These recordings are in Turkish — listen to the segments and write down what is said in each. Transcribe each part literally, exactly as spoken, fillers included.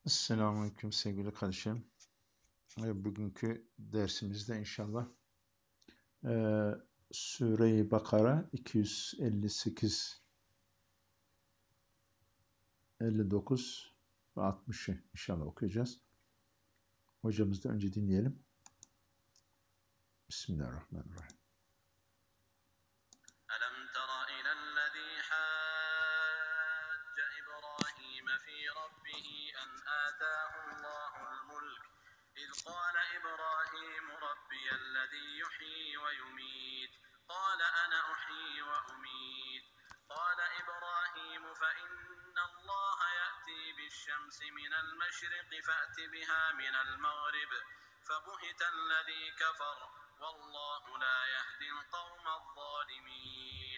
Selamünaleyküm sevgili kardeşlerim. E, Bugünkü dersimizde inşallah e, Sure-i Bakara iki yüz elli sekiz, elli dokuz ve altmışı inşallah okuyacağız. Hocamızdan önce dinleyelim. Bismillahirrahmanirrahim. ألم تر إلى الذي حاج إبراهيم في ربه أن آتاه الله الملك إذ قال إبراهيم ربي الذي يحيي ويميت قال أنا أحيي وأميت قال إبراهيم فإن الله يأتي بالشمس من المشرق فأت بها من المغرب فبهت الذي كفر والله لا يهدي القوم الظالمين.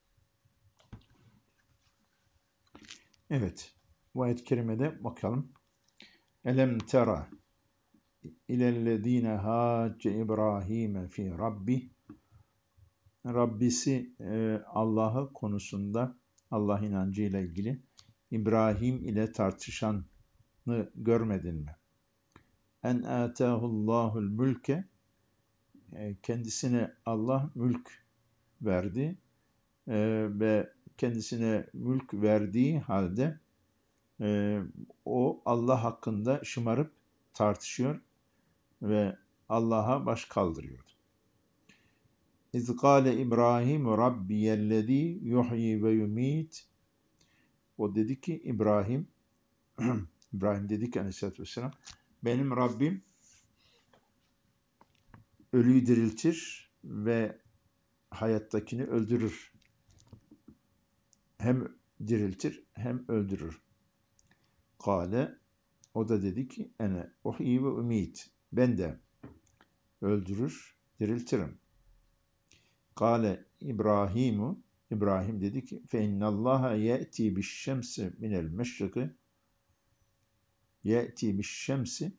Evet, bu ayet-i kerimede bakalım. Elem tera ilellezine hacce İbrahim fi Rabbi. Rabbisi e, Allah'ı konusunda Allah inancıyla ilgili İbrahim ile tartışanı görmedin mi? En âtâhullâhul mülke, e, kendisine Allah mülk verdi e, ve kendisine mülk verdiği halde e, o Allah hakkında şımarıp tartışıyor ve Allah'a baş kaldırıyordu. İz gâle İbrahim Rabbiyellezî yuhyi ve yumît. O dedi ki İbrahim, İbrahim dedi ki aleyhissalatü vesselam, benim Rabbim ölüyü diriltir ve hayattakini öldürür. Hem diriltir hem öldürür. Kale, o da dedi ki ene uhyi ve umit, ben de öldürür, diriltirim. Kale İbrahimu, İbrahim dedi ki fe innallaha ye'ti bişşemsi minel meşriki, ye'ti bişşemsi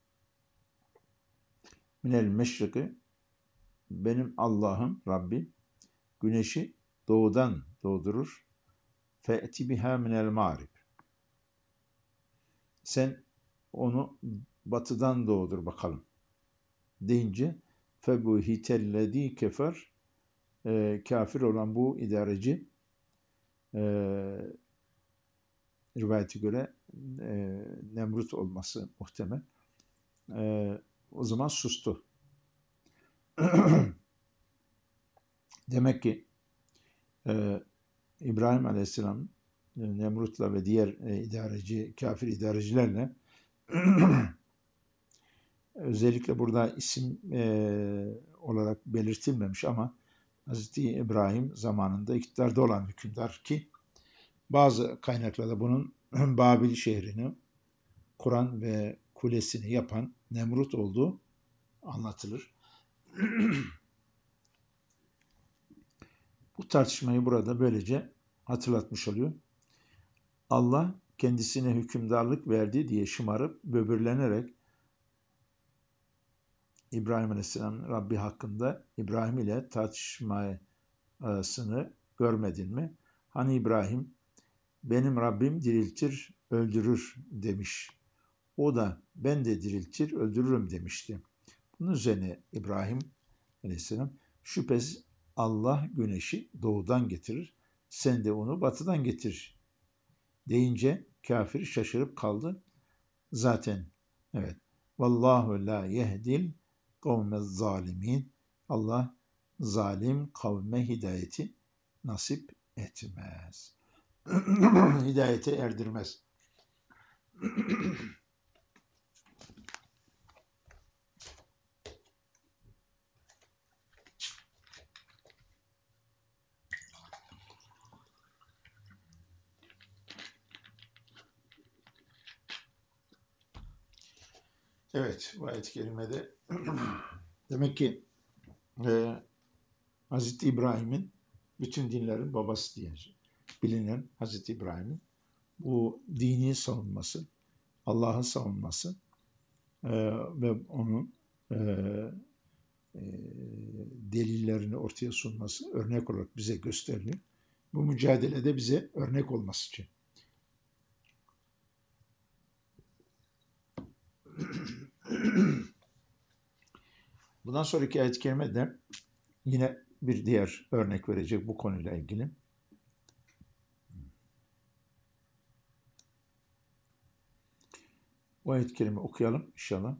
minel meşriki, benim Allah'ım, Rabbim güneşi doğudan doğdurur. Fe'ti biha minel mağrib, sen onu batıdan doğdur bakalım deyince febuhitellezî kefer, e, kafir olan bu idareci, e, rivayete göre e, Nemrut olması muhtemel. E, o zaman sustu. Demek ki e, İbrahim Aleyhisselam e, Nemrut'la ve diğer e, idareci, kafir idarecilerle özellikle burada isim e, olarak belirtilmemiş ama Hazreti İbrahim zamanında iktidarda olan hükümdar ki bazı kaynaklarda bunun Babil şehrini kuran ve kulesini yapan Nemrut olduğu anlatılır. Bu tartışmayı burada böylece hatırlatmış oluyor. Allah kendisine hükümdarlık verdi diye şımarıp böbürlenerek İbrahim Aleyhisselam Rabbi hakkında İbrahim ile tartışmasını görmedin mi? Hani İbrahim benim Rabbim diriltir, öldürür demiş. O da ben de diriltir, öldürürüm demişti. Bunun üzerine İbrahim Aleyhisselam şüphesiz Allah güneşi doğudan getirir, sen de onu batıdan getir deyince kafir şaşırıp kaldı. Zaten evet. Vallahu la yehdil kavmez zalimin. Allah zalim kavme hidayeti nasip etmez. Hidayete erdirmez. Evet, bu ayet-i kerimede demek ki e, Hazreti İbrahim'in bütün dinlerin babası diye bilinen Hazreti İbrahim'in bu dini savunması, Allah'ı savunması e, ve onun e, e, delillerini ortaya sunması örnek olarak bize gösteriliyor. Bu mücadelede bize örnek olması için. Bundan sonraki ayet-i kerime de yine bir diğer örnek verecek bu konuyla ilgili. Bu ayet-i kerime okuyalım inşallah.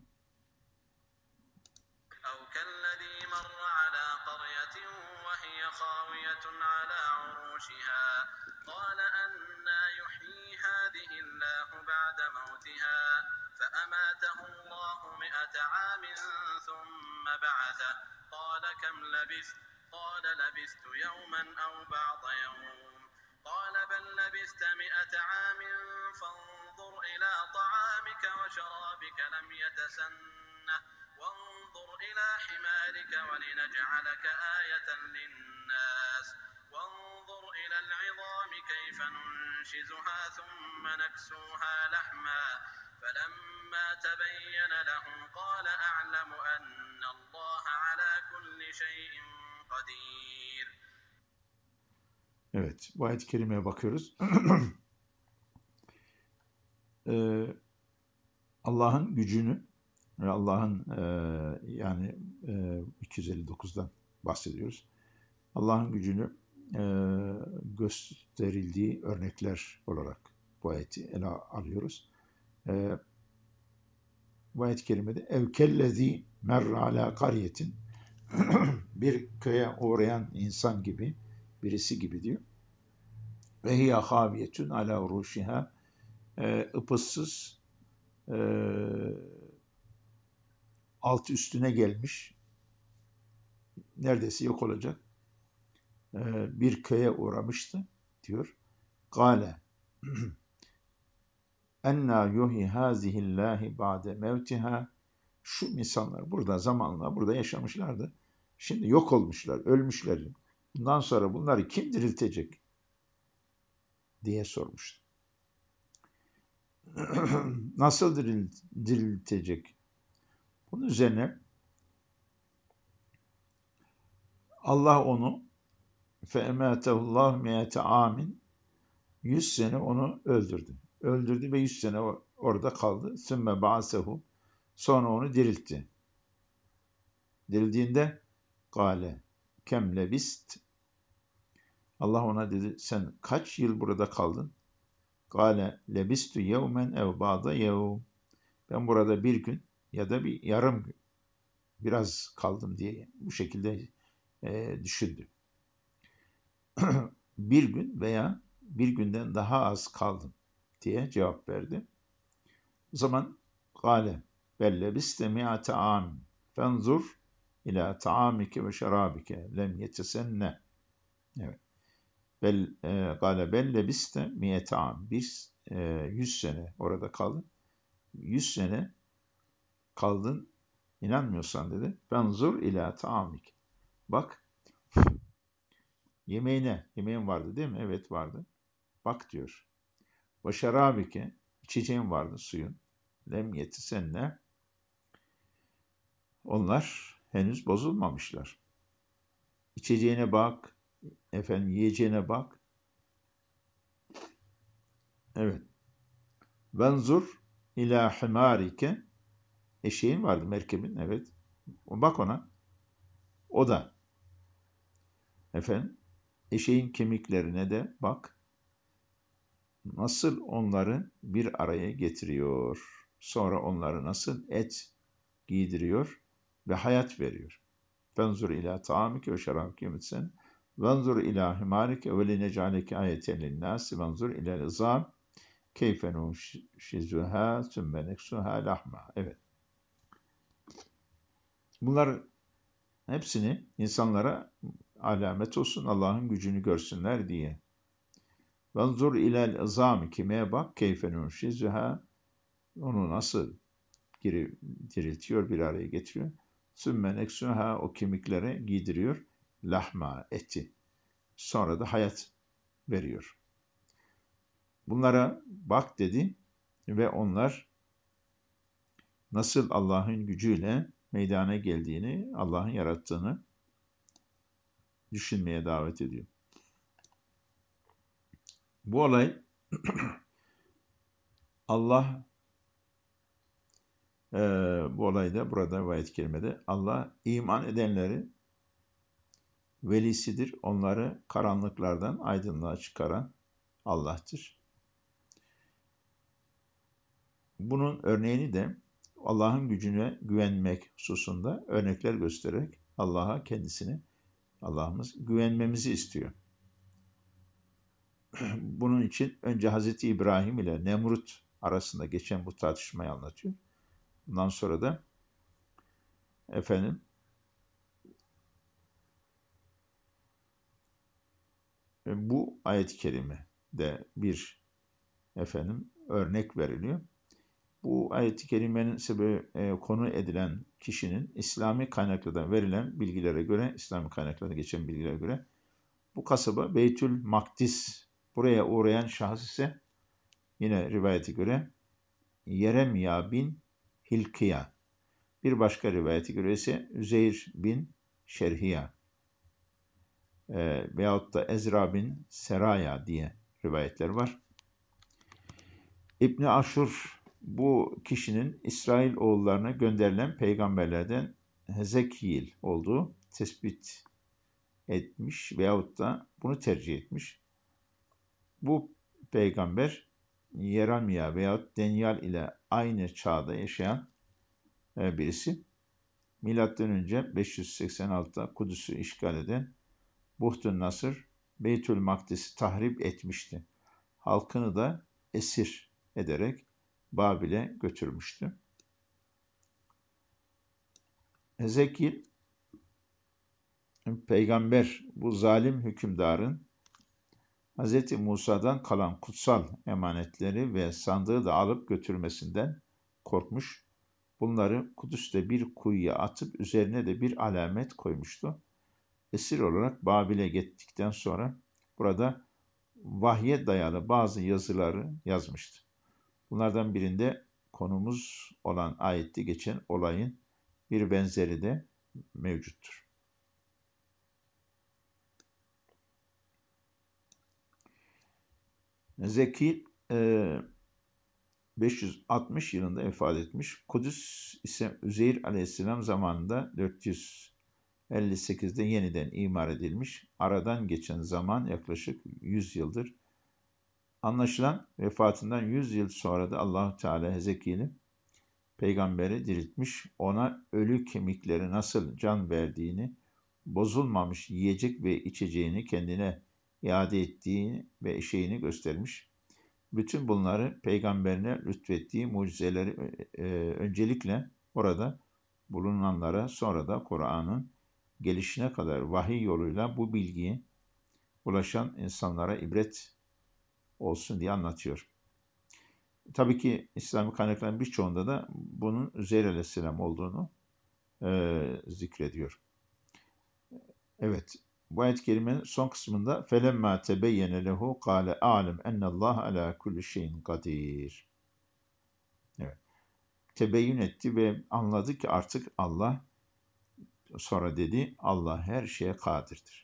أو كالذي مر على قرية وهي خاوية على عروشها قال أنى يحيي هذه الله بعد موتها فأماته الله مئة عام ثم بعثه قال كم لبثت قال لبثت يوما أو بعض يوم قال بل لبثت مئة عام فانظر إلى طعامك وشرابك لم يتسنه وانظر إلى حمارك ولنجعلك آية للناس وانظر إلى العظام كيف ننشزها ثم نكسوها لحما فلما تبين له قال أعلم أن الله على كل شيء قدير. Evet, bu ayet-i kerimeye bakıyoruz. ee, Allah'ın gücünü ve Allah'ın e, yani e, iki yüz elli dokuzdan bahsediyoruz. Allah'ın gücünü e, gösterildiği örnekler olarak bu ayeti ele alıyoruz. E, bu ayet-i kerimede evkellezi merra ala kariyetin bir köye uğrayan insan gibi, birisi gibi diyor. Ve hiye haviyetun ala uruşiha ıpıssız e, altı üstüne gelmiş, neredeyse yok olacak e, bir köye uğramıştı diyor. Kale enna yuhi hazihillahi ba'de mevtiha. Şu insanlar burada zamanla burada yaşamışlardı. Şimdi yok olmuşlar, ölmüşler. Bundan sonra bunları kim diriltecek diye sormuştu. Nasıl diril, diriltecek? Bunun üzerine Allah onu fe'emâtehullah miyete amin yüz sene onu öldürdü. Öldürdü ve yüz sene orada kaldı. Sümme ba'sehu sonra onu diriltti. Dirildiğinde gale kem lebist Allah ona dedi sen kaç yıl burada kaldın? Gale lebistu yevmen ev ba'da yevm ben burada bir gün ya da bir yarım gün biraz kaldım diye bu şekilde e, düşündü. Bir gün veya bir günden daha az kaldım diye cevap verdi. O zaman gale belle biste mi'ate amin fenzur ila taamike ve şerabike lem yetesenne. Evet. Bel e, gale belle biste mi'ete amin. Biz e, yüz sene orada kaldın. Yüz sene kaldın. İnanmıyorsan dedi. Fenzur ila taamik. Bak yemeğine. Yemeğin vardı değil mi? Evet vardı. Bak diyor. Ve şerabike. İçeceğin vardı suyun. Lem yetesenne. Onlar henüz bozulmamışlar. İçeceğine bak, efendim yiyeceğine bak. Evet. Venzur ila himarike. Eşeğin vardı merkebin, evet. Bak ona. O da. Efendim, eşeğin kemiklerine de bak. Nasıl onları bir araya getiriyor. Sonra onları nasıl et giydiriyor ve hayat veriyor. Venzur ila taamike ve şerabike mitsen. Venzur ila himarike ve linecaleke ayeten linnâsi. Venzur ila izam. Keyfe nuşizuha sümme neksuha lahma. Evet. Bunlar hepsini insanlara alamet olsun, Allah'ın gücünü görsünler diye. Venzur ilel izami kime bak keyfe nuşizuha onu nasıl geri diriltiyor, bir araya getiriyor. Sümme neksuha o kemiklere giydiriyor. Lahma eti. Sonra da hayat veriyor. Bunlara bak dedi ve onlar nasıl Allah'ın gücüyle meydana geldiğini, Allah'ın yarattığını düşünmeye davet ediyor. Bu olay Allah Ee, bu olayda burada bu ayet-i kerimede Allah iman edenleri velisidir. Onları karanlıklardan aydınlığa çıkaran Allah'tır. Bunun örneğini de Allah'ın gücüne güvenmek hususunda örnekler göstererek Allah'a kendisini, Allah'ımız güvenmemizi istiyor. Bunun için önce Hazreti İbrahim ile Nemrut arasında geçen bu tartışmayı anlatıyor. Bundan sonra da efendim bu ayet-i kerime de bir efendim örnek veriliyor. Bu ayet-i kerimenin sebebi e, konu edilen kişinin İslami kaynaklardan verilen bilgilere göre, İslami kaynaklarda geçen bilgilere göre bu kasaba Beytül Makdis, buraya uğrayan şahıs ise yine rivayete göre Yeremya bin Hilkiya, bir başka rivayete göre ise Üzeyr bin Şerhiya e, veyahut da Ezra bin Seraya diye rivayetler var. İbn Aşur bu kişinin İsrail oğullarına gönderilen peygamberlerden Hezekiel olduğu tespit etmiş veyahut da bunu tercih etmiş. Bu peygamber Yeremya veyahut Denyal ile aynı çağda yaşayan birisi. Milattan önce beş yüz seksen altıda Kudüs'ü işgal eden Buhtun Nasır Beytül Makdis'i tahrip etmişti. Halkını da esir ederek Babil'e götürmüştü. Hezekiel peygamber bu zalim hükümdarın Hz. Musa'dan kalan kutsal emanetleri ve sandığı da alıp götürmesinden korkmuş. Bunları Kudüs'te bir kuyuya atıp üzerine de bir alamet koymuştu. Esir olarak Babil'e gittikten sonra burada vahye dayalı bazı yazıları yazmıştı. Bunlardan birinde konumuz olan ayette geçen olayın bir benzeri de mevcuttur. Zeki beş yüz altmış yılında vefat etmiş. Kudüs ise Üzeyr Aleyhisselam zamanında dört yüz elli sekizde yeniden imar edilmiş. Aradan geçen zaman yaklaşık yüz yıldır. Anlaşılan vefatından yüz yıl sonra da Allah-u Teala Hezekiel'i peygamberi diriltmiş, ona ölü kemikleri nasıl can verdiğini, bozulmamış yiyecek ve içeceğini kendine iade ettiğini ve eşeğini göstermiş. Bütün bunları peygamberine lütfettiği mucizeleri e, öncelikle orada bulunanlara, sonra da Kur'an'ın gelişine kadar vahiy yoluyla bu bilgiye ulaşan insanlara ibret olsun diye anlatıyor. Tabii ki İslami kaynakların birçoğunda da bunun Üzeyr Aleyhisselam olduğunu e, zikrediyor. Evet, bu ayet-i kerimenin son kısmında فَلَمَّا تَبَيَّنَ لَهُ قَالَ أَعْلَمْ اَنَّ اللّٰهَ عَلَى كُلِّ شَيْءٍ قَدِيرٌ. Evet, tebeyyün etti ve anladı ki artık Allah, sonra dedi, Allah her şeye kadirdir.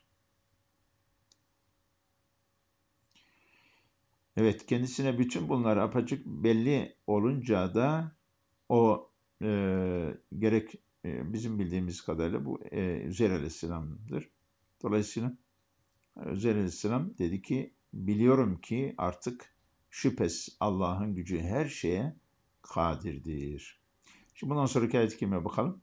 Evet, kendisine bütün bunlar apaçık belli olunca da o e, gerek e, bizim bildiğimiz kadarıyla bu e, Üzeyr Aleyhisselam'dır. Dolayısıyla Üzeyr Aleyhisselam dedi ki, biliyorum ki artık şüphesiz Allah'ın gücü her şeye kadirdir. Şimdi bundan sonraki ayet-i kerimeye bakalım.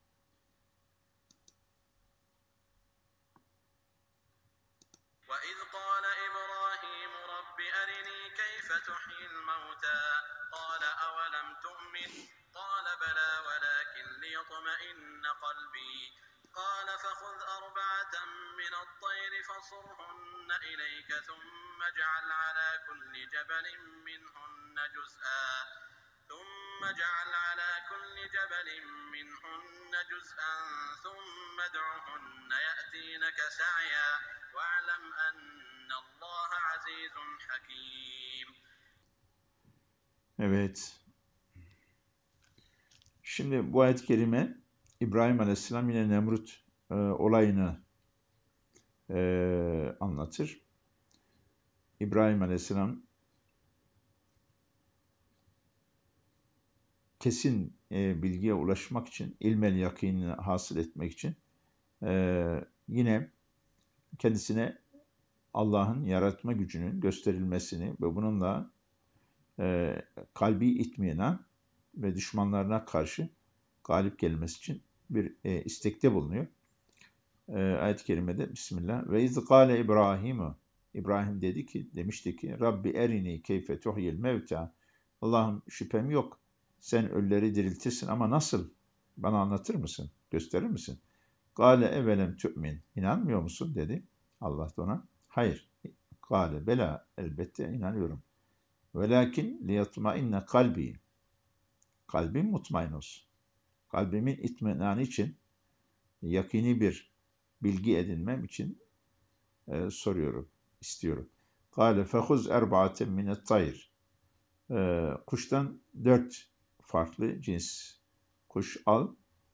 وَإِذْ قَالَ إِبْرَاهِيمُ رَبِّ أَرِنِي كَيْفَ تُحْيِي الْمَوْتَى قَالَ أَوَلَمْ تُؤْمِنْ قَالَ بَلَى وَلَكِنْ لِيَطْمَئِنَّ قَلْبِي قَالَ فَخُذْ أَرْبَعَةً مِنَ الطَّيْرِ فَصُرْهُنَّ إِلَيْكَ ثُمَّ اجْعَلْ عَلَى كُلِّ جَبَلٍ مِّنْهُنَّ جُزْءًا ثُمَّ اجْعَلْ عَلَى كُلِّ جَبَلٍ مِّنْهُنَّ جُزْءًا ثُمَّ ادْعُهُنَّ يَأْتِينَكَ سَعْيًا وَاعْلَمْ أَنَّ اللّٰهَ عَزِيزٌ حَكِيمٌ. Evet. Şimdi bu ayet-i kerime İbrahim Aleyhisselam yine Nemrut e, olayını e, anlatır. İbrahim Aleyhisselam kesin e, bilgiye ulaşmak için, ilmel yakinini hasıl etmek için e, yine kendisine Allah'ın yaratma gücünün gösterilmesini ve bununla e, kalbi itminan ve düşmanlarına karşı galip gelmesi için bir e, istekte bulunuyor. E, ayet-i kerimede Bismillah ve iz gâle İbrahim'u İbrahim dedi ki, demişti ki Rabbi erini keyfe tuhyil mevta. Allah'ım şüphem yok. Sen ölüleri diriltirsin ama nasıl? Bana anlatır mısın? Gösterir misin? Gâle evelem tü'min. İnanmıyor musun? Dedi. Allah da ona hayır. Gâle bela, elbette inanıyorum. Velakin liyatmainne kalbi. Kalbim mutmain olsun. Kalbimin itminanı için, yakini bir bilgi edinmem için e, soruyorum, istiyorum. Kâle fehuz erba'aten minet tayr. E, kuştan dört farklı cins kuş al.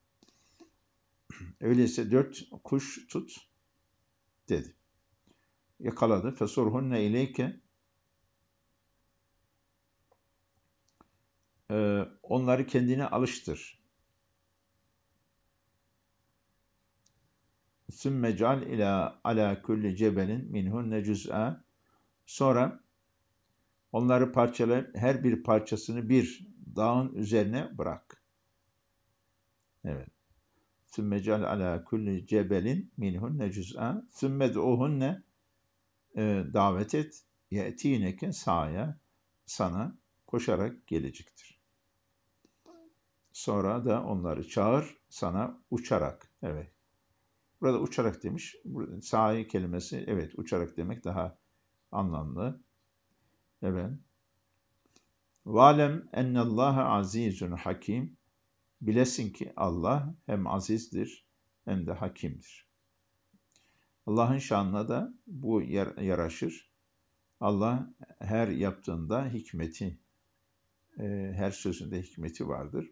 Öyleyse dört kuş tut dedi. Yakaladı. Fesurhunne ileyke. E, onları kendine alıştır. Sümme cal ila ala kulli cebelin minhunne cüz'a. Sonra onları parçalayıp her bir parçasını bir dağın üzerine bırak. Evet. Sümme cal ala kulli cebelin minhunne cüz'a. Sümme du'uhunne davet et. Ye'tineke sa'ya. Sana koşarak gelecektir. Sonra da onları çağır sana uçarak. Evet. Burada uçarak demiş. Sa'i kelimesi evet uçarak demek daha anlamlı. Evet. Valem ennallâhe azîzun hakim. Bilesin ki Allah hem azizdir hem de hakimdir. Allah'ın şanına da bu yaraşır. Allah her yaptığında hikmeti, her sözünde hikmeti vardır.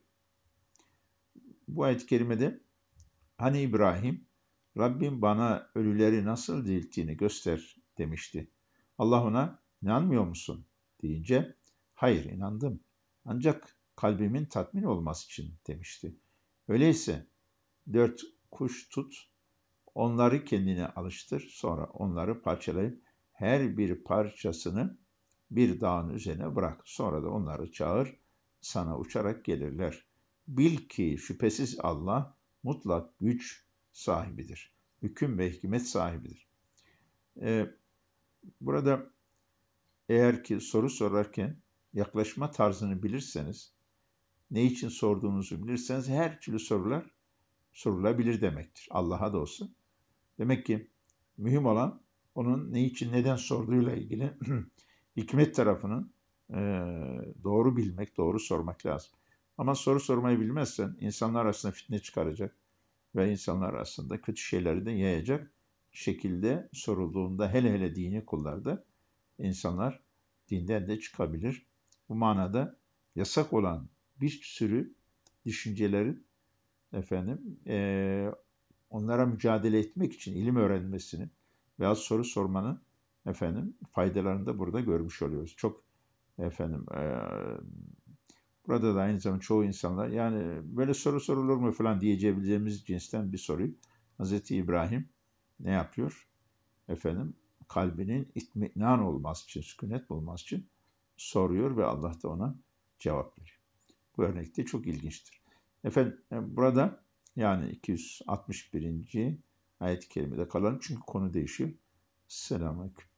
Bu ayet-i kerimede hani İbrahim, Rabbim bana ölüleri nasıl dirilttiğini göster demişti. Allah ona inanmıyor musun deyince hayır inandım. Ancak kalbimin tatmin olması için demişti. Öyleyse dört kuş tut, onları kendine alıştır, sonra onları parçalayıp her bir parçasını bir dağın üzerine bırak. Sonra da onları çağır, sana uçarak gelirler. Bil ki şüphesiz Allah mutlak güç sahibidir. Hüküm ve hikmet sahibidir. Ee, burada eğer ki soru sorarken yaklaşma tarzını bilirseniz, ne için sorduğunuzu bilirseniz her türlü sorular sorulabilir demektir. Allah'a da olsun. Demek ki mühim olan onun ne için neden sorduğuyla ilgili hikmet tarafının e, doğru bilmek, doğru sormak lazım. Ama soru sormayı bilmezsen insanlar arasında fitne çıkaracak ve insanlar arasında kötü şeyleri de yayacak şekilde sorulduğunda hele hele dini kullarda insanlar dinden de çıkabilir. Bu manada yasak olan bir sürü düşüncelerin efendim e, onlara mücadele etmek için ilim öğrenmesini veya soru sormanın efendim faydalarını da burada görmüş oluyoruz. Çok efendim e, burada da aynı zamanda çoğu insanlar yani böyle soru sorulur mu falan diyebileceğimiz cinsten bir soruyu Hazreti İbrahim ne yapıyor? Efendim kalbinin itminan olması için, sükunet bulması için soruyor ve Allah da ona cevap veriyor. Bu örnek de çok ilginçtir. Efendim burada yani iki yüz altmış birinci ayet-i kerimede kalalım çünkü konu değişiyor. Selamünaleyküm.